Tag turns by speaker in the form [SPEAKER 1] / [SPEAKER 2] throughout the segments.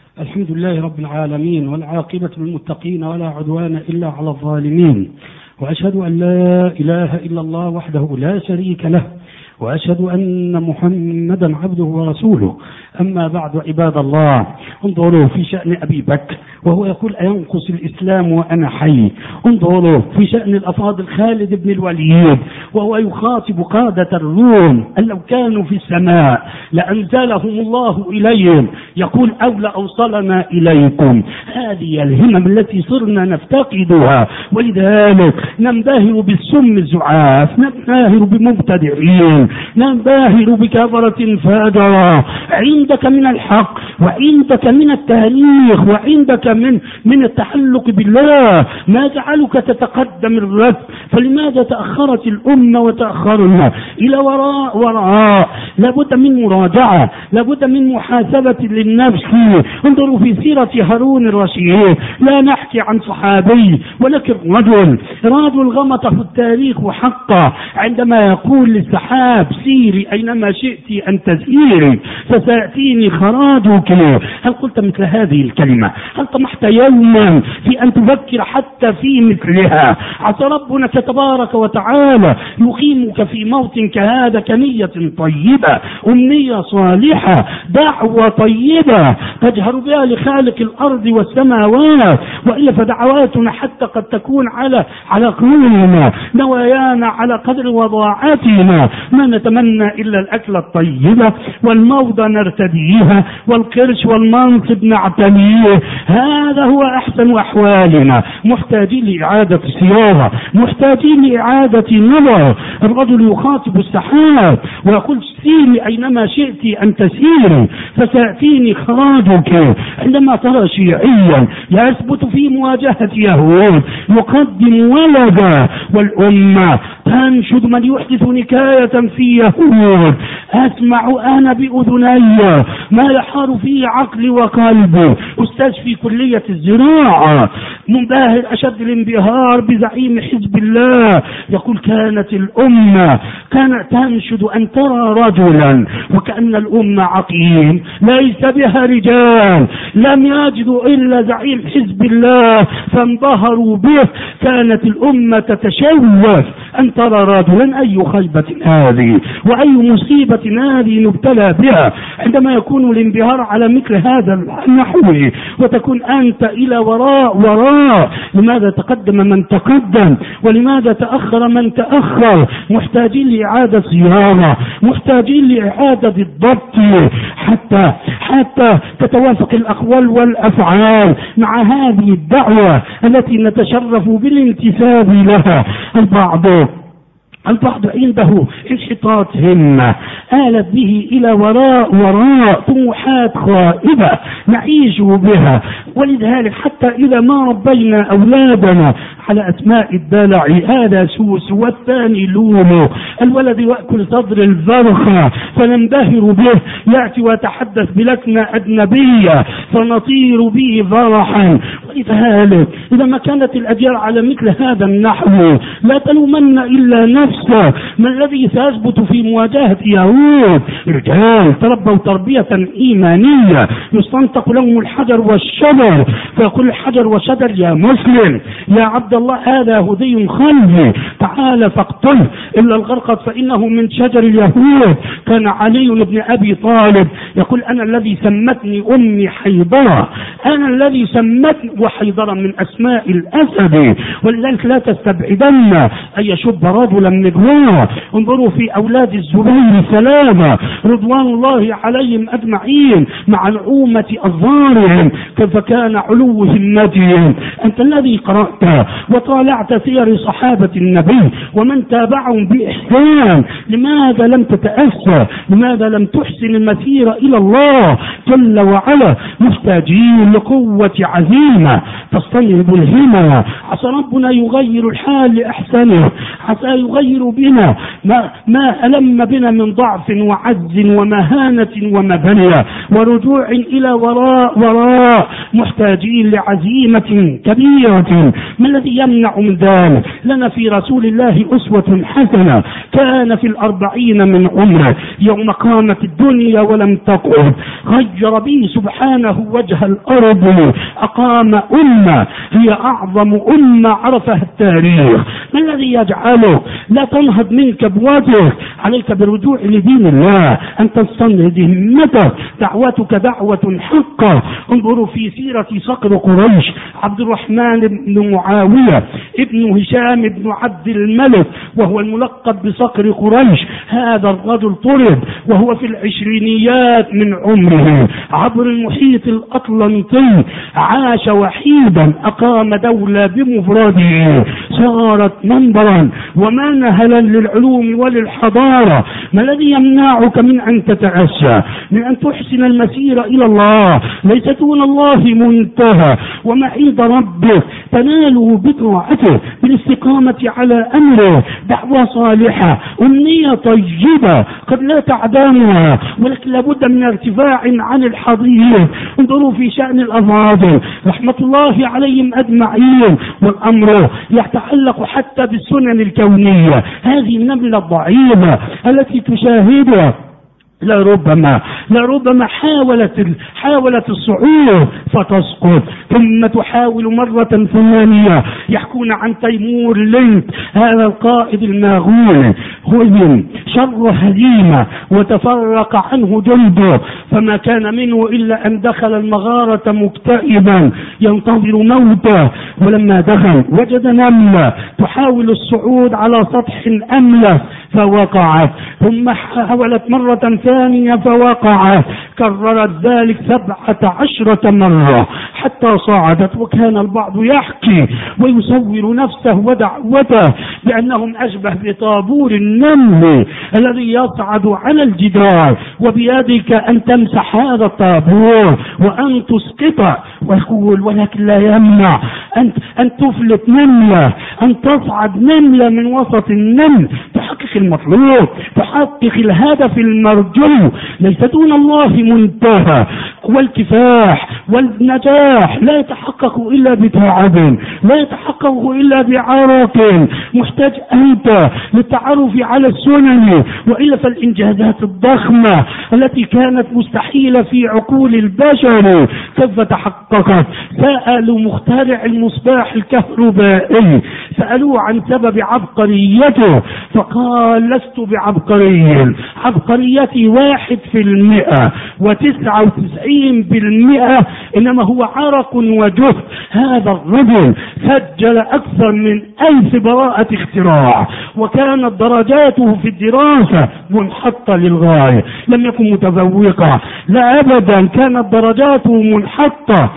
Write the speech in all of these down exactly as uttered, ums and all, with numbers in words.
[SPEAKER 1] الحمد لله رب العالمين، والعاقبة للمتقين ولا عدوان إلا على الظالمين، وأشهد أن لا إله إلا الله وحده لا شريك له، وأشهد أن محمدا عبده ورسوله. أما بعد، عباد الله، انظروا في شأن أبي بكر وهو يقول أينقص الإسلام وأنا حي. انظروا في شأن الأفاضل خالد بن الوليد وهو يخاطب قادة الروم أن لو كانوا في السماء لأنزلهم الله إليهم، يقول أو لأوصلنا إليكم. هذه الهمم التي صرنا نفتقدها، ولذلك ننبهر بالسم الزعاف، ننبهر بمبتدعين، ننبهر بكبرة فاجرة. عندك من الحق وعندك من التاريخ وعندك من من التحلق بالله ما جعلك تتقدم الرد. فلماذا تأخرت الأمة وتأخرنا إلى وراء وراء؟ لابد من مراجعة، لابد من محاسبة للنفس. انظروا في سيرة هارون الرشيد، لا نحكي عن صحابي ولكن رجل رجل غمطه التاريخ حقا عندما يقول للسحاب سيري أينما شئت أن تسيري فسيأتيني خراجك. هل قلت مثل هذه الكلمة؟ هل طمحت يوما في أن تفكر حتى في مثلها؟ عسى ربنا تبارك وتعالى يقيمك في موت كهذا كنية طيبة، أمنية صالحة، دعوة طيبة تجهر بها لخالق الأرض والسماوات، وإلا فدعواتنا حتى قد تكون على على قلوبنا، نوايانا على قدر وضاعتنا. ما نتمنى إلا الأكل الطيبة والموضة نرتديها والقرش والمنصب نعتنيه. هذا هو أحسن أحوالنا. محتاجين لإعادة صياغة، محتاجين لإعادة نظر. الرجل يخاطب السحاب ويقول سيري أينما شئت أن تسيري فسيأتيني خراجك. عندما ترى شيعيا يثبت في مواجهة يهود يقدم ولدا والأمة تنشد من يحدث نكاية في يهود، أسمع أنا بأذني ما يحار فيه عقلي وقلبي. أستاذ في كلية الزراعة منبهر أشد الانبهار بزعيم حزب الله يقول كانت الأمة كانت تنشد أن ترى رجلا وكأن الأمة عقيم ليس بها رجال، لم يجدوا إلا زعيم حزب الله فانبهروا به. كانت الأمة تتشوف أن ترى رجلا. أي خيبة هذه وأي مصيبة هذه نبتلى بها عندما يكون الانبهار على مثل هذا النحو وتكون أنت إلى وراء وراء. لماذا تقدم من تقدم ولماذا تأخر من تأخر؟ محتاجين لإعادة صياغة، محتاجين لإعادة الضبط حتى حتى تتوافق الأقوال والأفعال مع هذه الدعوة التي نتشرف بالانتساب لها. البعض البعض عنده انحطاط همة آلت به إلى وراء وراء، طموحات خائبة نعيش بها. ولذلك حتى إذا ما ربينا أولادنا على أسماء الدلع، هذا سوس والثاني لولو، الولد يأكل صدر الفرخة فننبهر به، يأتي ويتحدث بلكنة أجنبية فنطير به فرحا. ولذلك إذا ما كانت الأجيال على مثل هذا النحو لا تلومن إلا نفسه. ما الذي سيثبت في مواجهة يهود؟ رجال تربوا تربية إيمانية يستنطق لهم الحجر والشجر، فيقول الحجر والشجر يا مسلم يا عبد الله هذا يهودي خلفي تعال فاقتله إلا الغرقد فإنه من شجر اليهود. كان علي بن أبي طالب يقول أنا الذي سمتني أمي حيدرة، أنا الذي سمتني وحيدرة من أسماء الأسد. ولذلك لا تستبعدن أن يشب رجلا نجواه. انظروا في أولاد الزبير سلامة رضوان الله عليهم أجمعين مع نعومة أظهارهم كيف كان علو همتهم. أنت الذي قرأت وطالعت سير صحابة النبي ومن تابعهم بإحسان، لماذا لم تتأسى؟ لماذا لم تحسن المسير إلى الله جل وعلا؟ محتاجين لقوة عزيمة تصطلب الهمة. عسى ربنا يغير الحال لأحسنه، عسى يغير بنا ما, ما ألم بنا من ضعف وعجز ومهانة ومذلة ورجوع إلى وراء وراء. محتاجين لعزيمة كبيرة. ما الذي يمنع من ذلك؟ لنا في رسول الله أسوة حسنة، كان في الأربعين من عمره يوم قامت الدنيا ولم تقعد، غير به سبحانه وجه الأرض، أقام أمة هي أعظم أمة عرفها التاريخ. ما الذي يجعلك لا تنهض منك بوجهك؟ عليك بالرجوع لدين الله، أن تستنهض همتك، دعوتك دعوة حقة. انظروا في سيرة صقر قريش، عبد الرحمن بن معاوية ابن هشام بن عبد الملك وهو الملقب بصقر قريش. هذا الرجل طرد وهو في العشرينيات من عمره عبر المحيط الأطلنطي، عاش وحيدا، أقام دولة بمفرده، صارت منبرا ومنهلا للعلوم وللحضارة. ما الذي يمنعك من أن تتأسى، من أن تحسن المسير إلى الله؟ ليس دون الله منتهى، وما عند ربك تناله بطاعته، بالاستقامة على أمره، دعوة صالحة، أمنية طيبة قد لا تعدمها، ولكن لابد من ارتفاع عن الحضيض. انظروا في شأن الأفاضل رحمة الله عليهم أجمعين، والأمر يتعلق حتى بالسنن الكونية. هذه النملة الضعيفة التي تشاهدها لربما لربما حاولت حاولت الصعود فتسقط، ثم تحاول مرة ثانية. يحكون عن تيمور لينك، هذا القائد الماغول، هزم شر هزيمة وتفرق عنه جنده، فما كان منه إلا أن دخل المغارة مكتئبا ينتظر موته. ولما دخل وجد نملة تحاول الصعود على سطح أملس فوقعت، ثم حاولت مرة ثانية فوقعت، كررت ذلك سبعة عشرة مرة حتى صعدت. وكان البعض يحكي ويصور نفسه ودعوته بأنهم أشبه بطابور النمل الذي يصعد على الجدار، وبيدك أن تمسح هذا الطابور وأن تسقطه. ويقول ولكن لا يمنع أن, أن تفلت نملة، أن تصعد نملة من وسط النمل، تحقق المطلوب، تحقق الهدف المرجو. ليس دون الله منتهى، والكفاح والنجاح لا يتحقق إلا بتعب، لا يتحقق إلا بعرق. محتاج أنت للتعرف على السنن، وإلا فالإنجازات الضخمة التي كانت مستحيلة في عقول البشر كيف تحققت؟ سألوا مخترع المصباح الكهربائي، سألوه عن سبب عبقريته، فقال لست بعبقري، عبقريتي واحد في المئة وتسعة وتسعين بالمئة إنما هو عرق وجهد. هذا الرجل سجل أكثر من ألف براءة اختراع، وكانت درجاته في الدراسة منحطة للغاية، لم يكن متفوقا، لا أبدا، كانت درجاته منحطة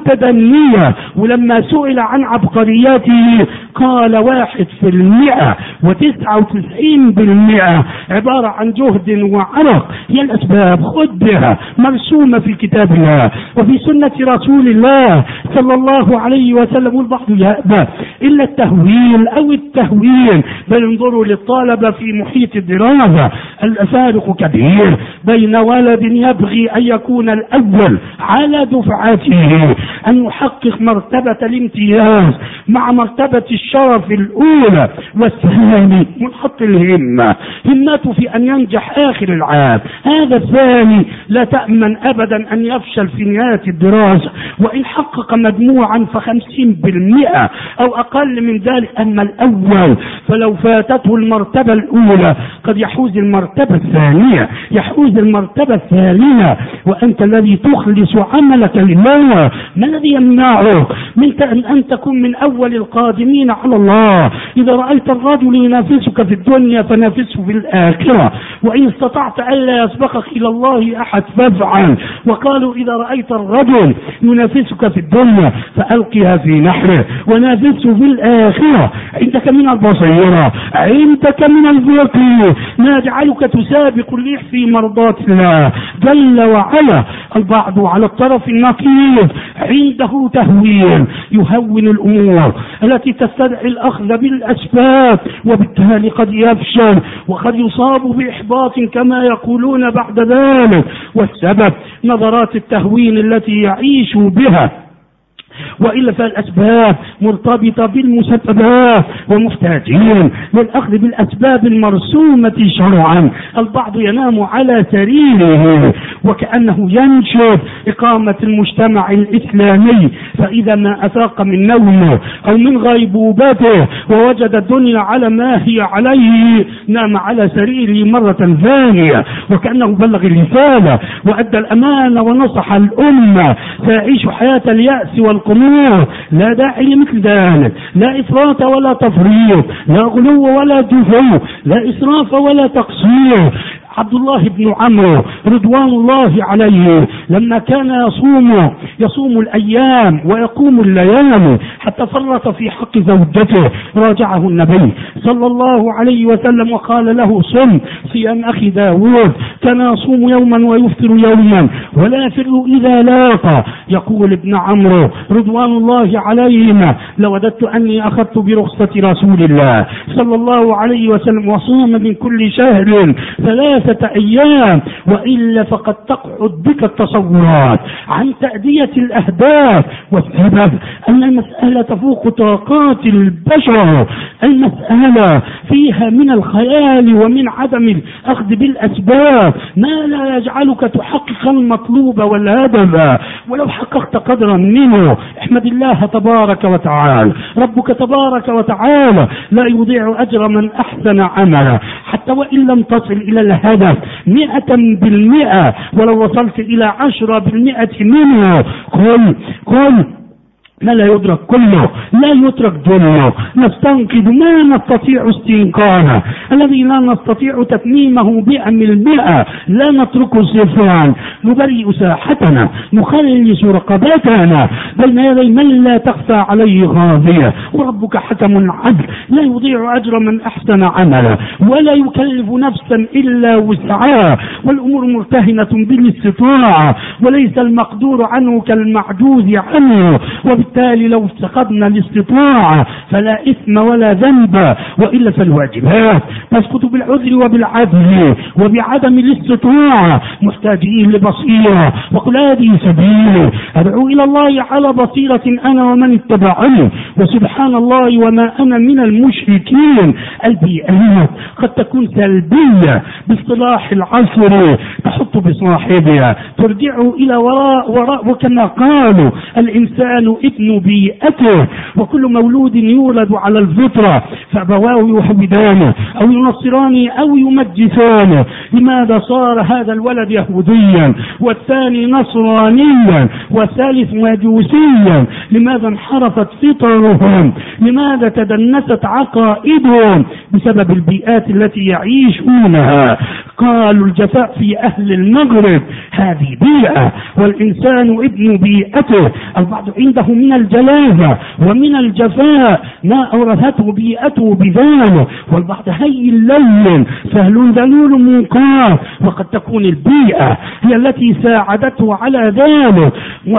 [SPEAKER 1] متدنية. ولما سئل عن عبقرياته قال واحد في المئة وتسعة وتسعين بالمئة عبارة عن جهد وعرق. هي الأسباب خذ بها مرسومة في كتاب الله وفي سنة رسول الله صلى الله عليه وسلم. والبعض يأبى إلا التهويل أو التهوين، بل انظروا للطالبة في محيط الدراسة، الفارق كبير بين ولد يبغي أن يكون الأول على دفعته، أن يحقق مرتبة الامتياز مع مرتبة الشرف الأولى، والثاني منحط الهمة، همته في أن ينجح آخر العام. هذا الثاني لا تأمن أبدا أن يفشل في نهاية الدراسة، وإن حقق مجموعا فخمسين بالمئة أو أقل من ذلك. أما الأول فلو فاتته المرتبة الأولى قد يحوز المرتبة الثانية، يحوز المرتبة الثالثة، وأنت الذي تخلص عملك لله. ما الذي يمنعك من أن تكون من أول القادمين على الله؟ إذا رأيت الرجل ينافسك في الدنيا فنافسه في الآخرة، وإن استطعت ألا يسبقك إلى الله أحد فافعل. وقالوا إذا رأيت الرجل ينافسك في الدنيا فألقها في نحره ونافسه في الآخرة. عندك من البصيرة، عندك من الفقه ما يجعلك تسابق الريح في مرضات الله جل وعلا. البعض على الطرف النقيض عنده تهوين، يهون الأمور التي تستدعي الأخذ بالأسباب، وبالتالي قد يفشل وقد يصاب بإحباط كما يقولون بعد ذلك. والسبب نظرات التهوين التي يعيش بها وإلا فالأسباب مرتبطة بالمسببات، ومحتاجين للأخذ بالأسباب المرسومة شرعا. البعض ينام على سريره وكأنه ينشد إقامة المجتمع الإسلامي، فإذا ما أفاق من نومه أو من غيبوبته ووجد الدنيا على ما هي عليه نام على سريره مرة ثانية وكأنه بلغ الرسالة وأدى الأمانة ونصح الأمة، فيعيش حياة اليأس والقنوط. لا داعي لمثل ذلك، لا إفراط ولا تفريط، لا غلو ولا دفو، لا إسراف ولا تقصير. عبد الله بن عمرو رضوان الله عليه لما كان يصوم يصوم الأيام ويقوم الليالي حتى فرط في حق زوجته، راجعه النبي صلى الله عليه وسلم وقال له: صم صيام أخي داود، كان يصوم يوما ويفطر يوما ولا يفر إذا لاقى. يقول ابن عمرو رضوان الله عليهما: لوددت أني أخذت برخصة رسول الله صلى الله عليه وسلم وصوم من كل شهر ثلاث أيام، وإلا فقد تقعد بك التصورات عن تأدية الأهداف، والسبب أن المسألة تفوق طاقات البشر. المسألة فيها من الخيال ومن عدم الأخذ بالأسباب ما لا يجعلك تحقق المطلوب والهدف، ولو حققت قدرا منه احمد الله تبارك وتعالى. ربك تبارك وتعالى لا يضيع أجر من أحسن عملا، حتى وإن لم تصل إلى الهدف مئة بالمئة، ولو وصلت إلى عشرة بالمئة منه قل قل ما لا يدرك كله، لا يترك جله. نستنقذ ما نستطيع استنقاذه، الذي لا نستطيع تتميمه مئة بالمئة لا نتركه صفرا. نبرئ ساحتنا، نخلص رقبتنا بين يدي من لا تخفى عليه خافية. وربك حكم عدل لا يضيع أجر من أحسن عملا، ولا يكلف نفسا إلا وسعها، والأمور مرتهنة بالاستطاعة وليس المقدور عنه كالمعجوز عنه. وبالتالي لو افتقدنا الاستطاعة فلا إثم ولا ذنب، وإلا فالواجبات تسقط بالعذر وبالعدل وبعدم الاستطاعة. محتاجين لبصيرة، وقل هذه سبيلي أدعو إلى الله على بصيرة أنا ومن اتبعني وسبحان الله وما أنا من المشركين. البيئات قد تكون سلبية باصطلاح العصر، تحط بصاحبها ترجعه إلى وراء وراء وكما قالوا الإنسان ابن بيئته، وكل مولود يولد على الفطرة فأبواه يحودانه أو ينصرانه أو يمجسانه. لماذا صار هذا الولد يهوديا والثاني نصرانيا والثالث مجوسيا؟ لماذا انحرفت فطرهم؟ لماذا تدنست عقائدهم؟ بسبب البيئات التي يعيشونها. قالوا الجفاء في أهل المغرب هذه بيئة، والإنسان ابن بيئته. البعض عنده من الجلازة ومن الجفاء ما أورثته بيئته بذلك، والبعض هي اللين سهل ذلول منقاذ، وقد تكون البيئة هي التي ساعدته على ذلك.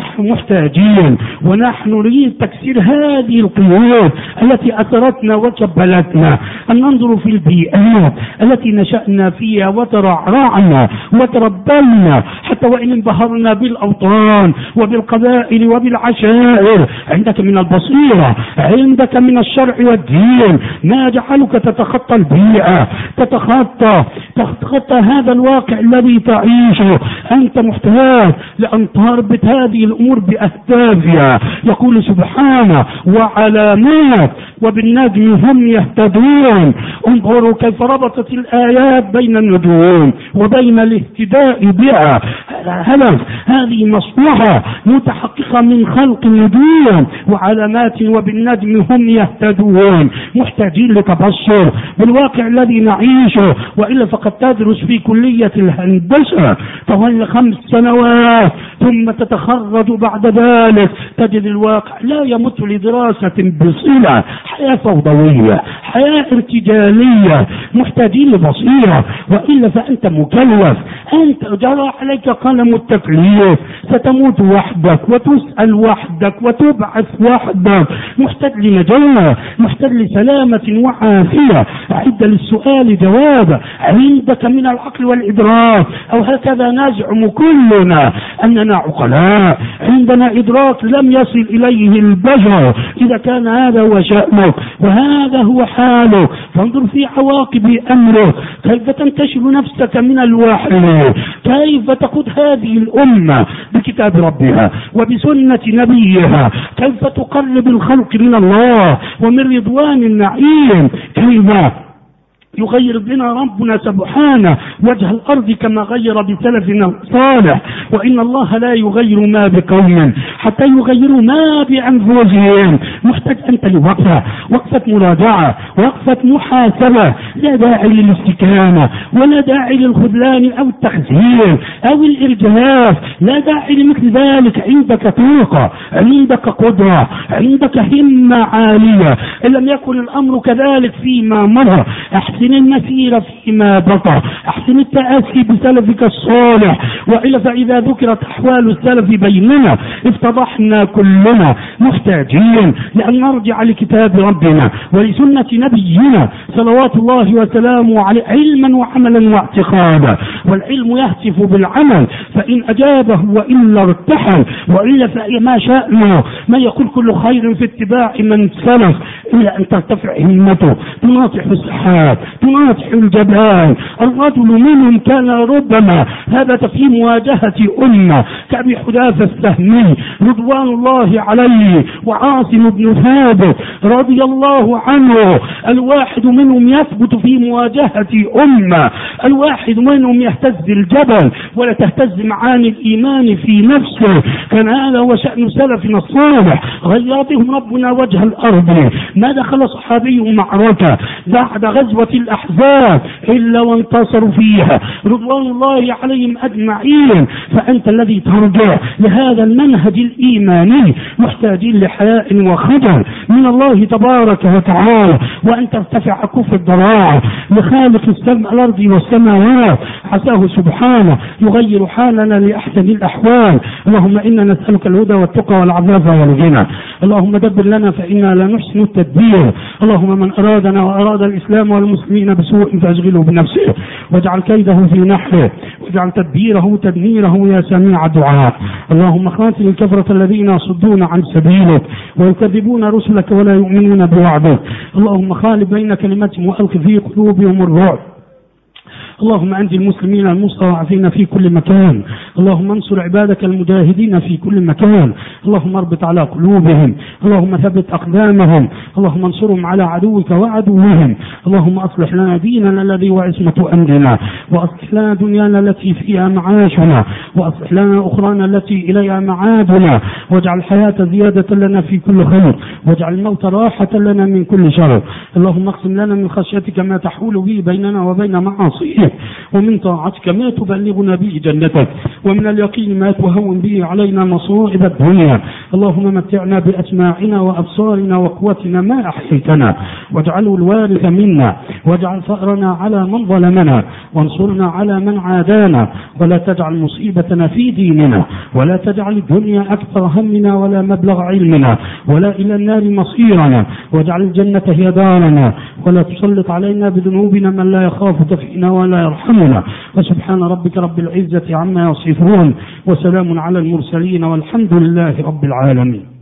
[SPEAKER 1] محتاجين ونحن نريد تكسير هذه القيود التي أثرتنا وكبلتنا، أن ننظر في البيئات التي نشأنا فيها وترعرعنا وتربلنا، حتى وإن انبهرنا بالأوطان وبالقبائل وبالعشائر. عندك من البصيرة، عندك من الشرع والدين ما يجعلك تتخطى البيئة، تتخطى تتخطى هذا الواقع الذي تعيشه. أنت محتاج لأن تربط هذه الأمور بأهدافها. يقول سبحانه: وعلامات وبالنجم هم يهتدون. انظروا كيف ربطت الآيات بين النجوم وبين الاهتداء بها. هدف هذه مصلحة متحققة من خلق النجوم. وعلامات وبالنجم هم يهتدون. محتاجين لتبصر بالواقع الذي نعيشه، وإلا فقد تدرس في كلية الهندسة طوال خمس سنوات ثم تتخرج بعد ذلك تجد الواقع لا يمت لدراسة بصلة، حياة فوضوية، حياة ارتجالية. محتاجين لبصيرة، وإلا فأنت مكلف، أنت جرى عليك قلم التكليف، ستموت وحدك وتسأل وحدك وتبعث وحدك، محتاج لنجاة، محتاج لسلامة وعافية. أعد للسؤال جواب عندك من العقل والإدراك، أو هكذا نزعم كلنا أننا عقلاء، عندنا إدراك لم يصل إليه البشر. إذا كان هذا هو شأنك وهذا هو حالك، فانظر في عواقب أمرك، كيف تنتشل نفسك من الوحي، كيف تقود هذه الأمة بكتاب ربها وبسنة نبيها، كيف تقرب الخلق من الله ومن رضوان النعيم، كيف يغير بنا ربنا سبحانه وجه الأرض كما غير بسلفنا الصالح. وإن الله لا يغير ما بقوم حتى يغيروا ما بأنفسهم. محتاج أنت لوقفة، وقفة مراجعة، وقفة محاسبة، لا داعي للاستكانة ولا داعي للخذلان أو التخزين أو الإرجاف، لا داعي لمثل ذلك. عندك طاقة، عندك قدرة، عندك همة عالية. إن لم يكن الأمر كذلك فيما مضى، أحسن المسير فيما بقى، أحسن التأسي بسلفك الصالح. وإلا فإذا ذكرت أحوال السلف بيننا افتضحنا كلنا، محتاجين لأن نرجع لكتاب ربنا ولسنة نبينا صلوات الله وسلامه عليه، علما وعملا واعتقادا. والعلم يهتف بالعمل، فإن أجابه وإلا ارتحل، وإلا فما شأنه ما يقول كل خير في اتباع من سلف إلا أن ترتفع همته، تناطح السحاب، تناطح الجبال. الرجل منهم كان ربما هذا في مواجهة أمة كأبي حذافة السهمي رضوان الله عليه وعاصم بن ثابت رضي الله عنه، الواحد منهم يثبت في مواجهة أمة، الواحد منهم يهتز الجبل ولا تهتز معاني الإيمان في نفسه. كان هذا هو شأن سلفنا الصالح، غير بهم ربنا وجه الأرض. ما دخل صحابي معركة بعد غزوة الأحزاب إلا وانتصروا فيها رضوان الله عليهم أجمعين. فأنت الذي ترجع لهذا المنهج الإيماني محتاجين لحياء وخجل من الله تبارك وتعالى، وأن ترتفع كف الضراعة لخالق السماء الأرض والسماوات، عساه سبحانه يغير حالنا لأحسن الأحوال. اللهم إنا نسألك الهدى والتقى والعفاف والغنى. اللهم دبر لنا فإنا لا نحسن التدبير. اللهم من أرادنا وأراد الإسلام والمسلمين بسوء فأشغله بنفسه، واجعل كيده في نحره، واجعل تدبيره تدميره يا سميع الدعاء. اللهم خاتم الكفرة الذين يصدون عن سبيلك ويكذبون رسلك ولا يؤمنون بوعدك. اللهم خالف بين كلمتهم وألق في قلوبهم الرعب. اللهم أنجِ المسلمين المستضعفين في كل مكان. اللهم انصر عبادك المجاهدين في كل مكان. اللهم اربط على قلوبهم، اللهم ثبت أقدامهم، اللهم انصرهم على عدوك وعدوهم. اللهم أصلح لنا ديننا الذي هو عصمة أمرنا، وأصلح لنا دنيانا التي فيها معاشنا، وأصلح لنا أخرانا التي إليها معادنا، واجعل الحياة زيادة لنا في كل خير، واجعل الموت راحة لنا من كل شر. اللهم اقسم لنا من خشيتك ما تحول به بيننا وبين معاصيك، ومن طاعتك ما تبلغنا به جنتك، ومن اليقين ما تهون به علينا مصائب الدنيا. اللهم متعنا بأسماعنا وأبصارنا وقوتنا ما أحييتنا، واجعله الوارث منا، واجعل ثأرنا على من ظلمنا، وانصرنا على من عادانا، ولا تجعل مصيبتنا في ديننا، ولا تجعل الدنيا أكثر همنا ولا مبلغ علمنا، ولا إلى النار مصيرنا، واجعل الجنة هي دارنا، ولا تسلط علينا بذنوبنا من لا يخافك فينا ولا يرحمنا. وسبحان ربك رب العزة عما يصفون، وسلام على المرسلين، والحمد لله رب العالمين.